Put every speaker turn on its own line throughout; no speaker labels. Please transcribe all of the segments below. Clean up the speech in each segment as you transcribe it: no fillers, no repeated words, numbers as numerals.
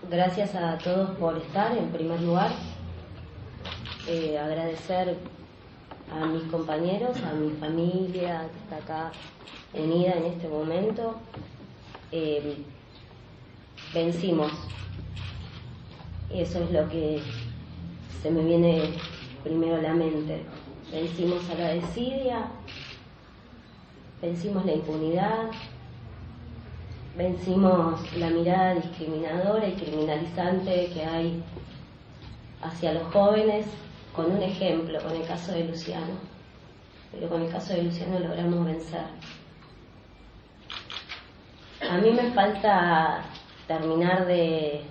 Gracias a todos por estar, en primer lugar. Agradecer a mis compañeros, a mi familia que está acá unida en este momento. Vencimos. Y eso es lo que se me viene primero a la mente. Vencimos a la desidia, vencimos la impunidad, vencimos la mirada discriminadora y criminalizante que hay hacia los jóvenes, con un ejemplo, con el caso de Luciano. Pero con el caso de Luciano logramos vencer. A mí me falta terminar de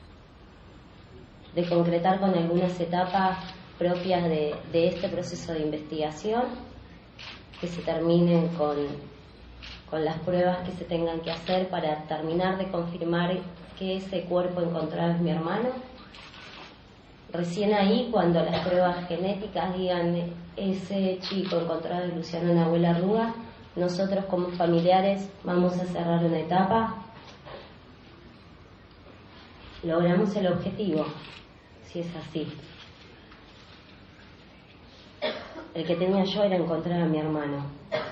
concretar con algunas etapas propias de este proceso de investigación, que se terminen con las pruebas que se tengan que hacer para terminar de confirmar que ese cuerpo encontrado es mi hermano. Recién ahí, cuando las pruebas genéticas digan ese chico encontrado es Luciano Nahuel Arruga, nosotros como familiares vamos a cerrar una etapa. Logramos el objetivo, si es así. El que tenía yo era encontrar a mi hermano.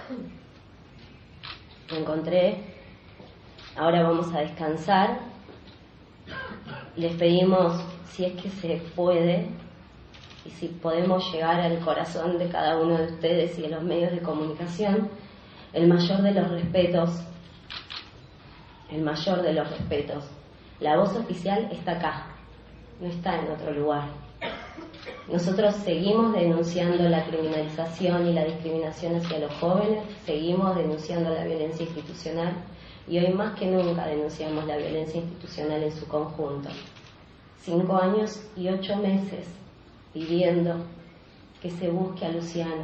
Lo encontré. Ahora vamos a descansar. Les pedimos, si es que se puede, y si podemos llegar al corazón de cada uno de ustedes y de los medios de comunicación, el mayor de los respetos. El mayor de los respetos. La voz oficial está acá, no está en otro lugar. Nosotros seguimos denunciando la criminalización y la discriminación hacia los jóvenes, seguimos denunciando la violencia institucional y hoy más que nunca denunciamos la violencia institucional en su conjunto. 5 años y 8 meses pidiendo que se busque a Luciano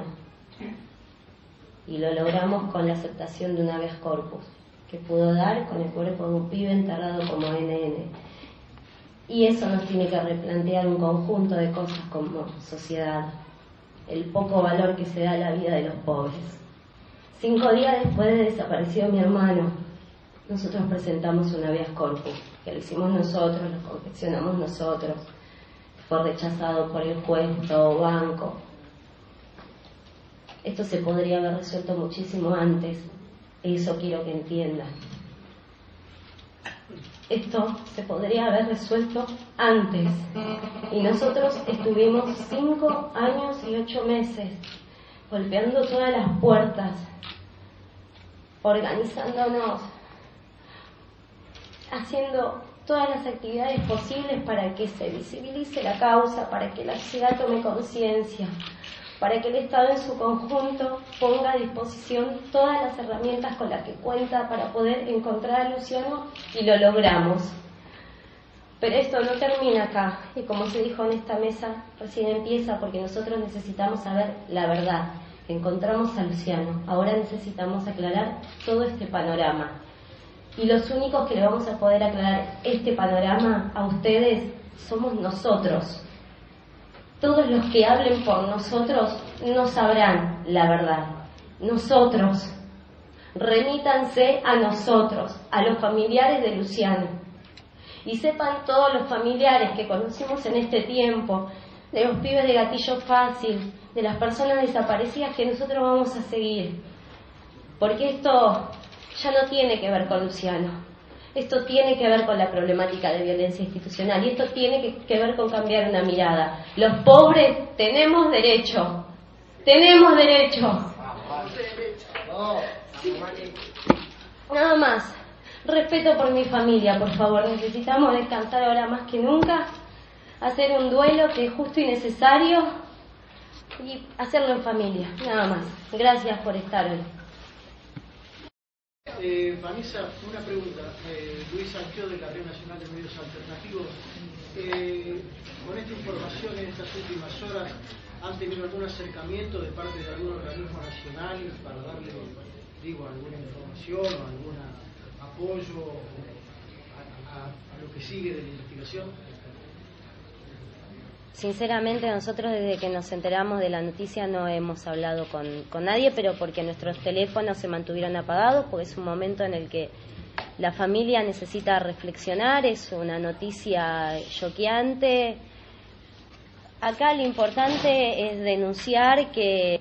y lo logramos con la aceptación de un habeas corpus que pudo dar con el cuerpo de un pibe enterrado como NN. Y eso nos tiene que replantear un conjunto de cosas como sociedad, el poco valor que se da a la vida de los pobres. 5 días después de desaparecido mi hermano, nosotros presentamos un habeas corpus, que lo hicimos nosotros, lo confeccionamos nosotros, fue rechazado por el juez Gustavo Banco. Esto se podría haber resuelto muchísimo antes, eso quiero que entiendan. Esto se podría haber resuelto antes y nosotros estuvimos 5 años y 8 meses golpeando todas las puertas, organizándonos, haciendo todas las actividades posibles para que se visibilice la causa, para que la sociedad tome conciencia, para que el Estado en su conjunto ponga a disposición todas las herramientas con las que cuenta para poder encontrar a Luciano, y lo logramos. Pero esto no termina acá, y como se dijo en esta mesa, recién empieza, porque nosotros necesitamos saber la verdad. Encontramos a Luciano, ahora necesitamos aclarar todo este panorama. Y los únicos que le vamos a poder aclarar este panorama a ustedes somos nosotros. Todos los que hablen por nosotros no sabrán la verdad. Nosotros. Remítanse a nosotros, a los familiares de Luciano. Y sepan todos los familiares que conocimos en este tiempo, de los pibes de gatillo fácil, de las personas desaparecidas, que nosotros vamos a seguir. Porque esto ya no tiene que ver con Luciano. Esto tiene que ver con la problemática de violencia institucional y esto tiene que ver con cambiar una mirada. Los pobres tenemos derecho. Tenemos derecho. Nada más. Respeto por mi familia, por favor. Necesitamos descansar ahora más que nunca. Hacer un duelo que es justo y necesario y hacerlo en familia. Nada más. Gracias por estar hoy.
Vanessa, una pregunta. Luis Sanquio, de la Red Nacional de Medios Alternativos. Con esta información en estas últimas horas, ¿han tenido algún acercamiento de parte de algún organismo nacional para darle, alguna información o algún apoyo a lo que sigue de la investigación?
Sinceramente, nosotros desde que nos enteramos de la noticia no hemos hablado con nadie, pero porque nuestros teléfonos se mantuvieron apagados, porque es un momento en el que La familia necesita reflexionar, es una noticia choqueante. Acá lo importante es denunciar que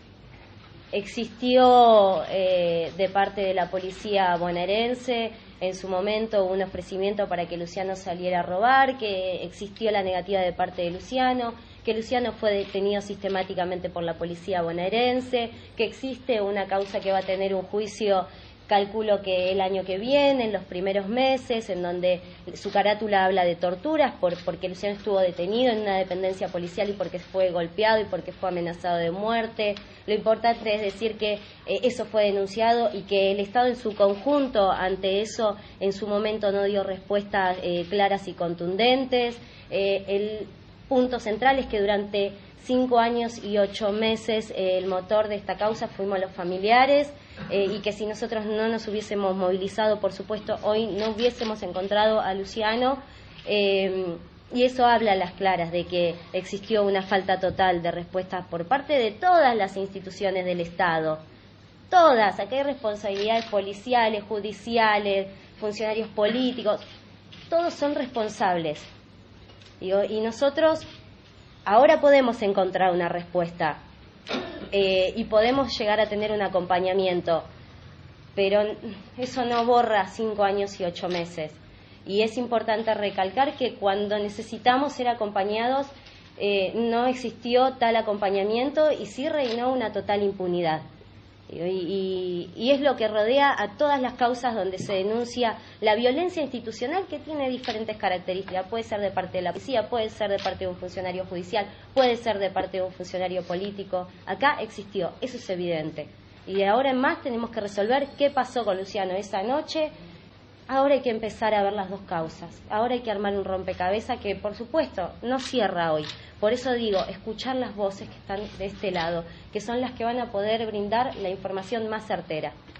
existió de parte de la policía bonaerense en su momento un ofrecimiento para que Luciano saliera a robar, que existió la negativa de parte de Luciano, que Luciano fue detenido sistemáticamente por la policía bonaerense, que existe una causa que va a tener un juicio, calculo que el año que viene, en los primeros meses, en donde su carátula habla de torturas porque Luciano estuvo detenido en una dependencia policial y porque fue golpeado y porque fue amenazado de muerte. Lo importante es decir que eso fue denunciado y que el Estado en su conjunto ante eso en su momento no dio respuestas claras y contundentes. El punto central es que durante 5 años y 8 meses el motor de esta causa fuimos los familiares, y que si nosotros no nos hubiésemos movilizado, por supuesto, hoy no hubiésemos encontrado a Luciano, y eso habla a las claras de que existió una falta total de respuestas por parte de todas las instituciones del Estado. Todas, aquí hay responsabilidades policiales, judiciales, funcionarios políticos, todos son responsables. Y nosotros ahora podemos encontrar una respuesta. Y podemos llegar a tener un acompañamiento, pero eso no borra 5 años y 8 meses. Y es importante recalcar que cuando necesitamos ser acompañados no existió tal acompañamiento y sí reinó una total impunidad. Y es lo que rodea a todas las causas donde se denuncia la violencia institucional, que tiene diferentes características. Puede ser de parte de la policía, puede ser de parte de un funcionario judicial, puede ser de parte de un funcionario político. Acá existió, eso es evidente. Y de ahora en más tenemos que resolver qué pasó con Luciano esa noche. Ahora hay que empezar a ver las dos causas. Ahora hay que armar un rompecabezas que, por supuesto, no cierra hoy. Por eso digo, escuchar las voces que están de este lado, que son las que van a poder brindar la información más certera.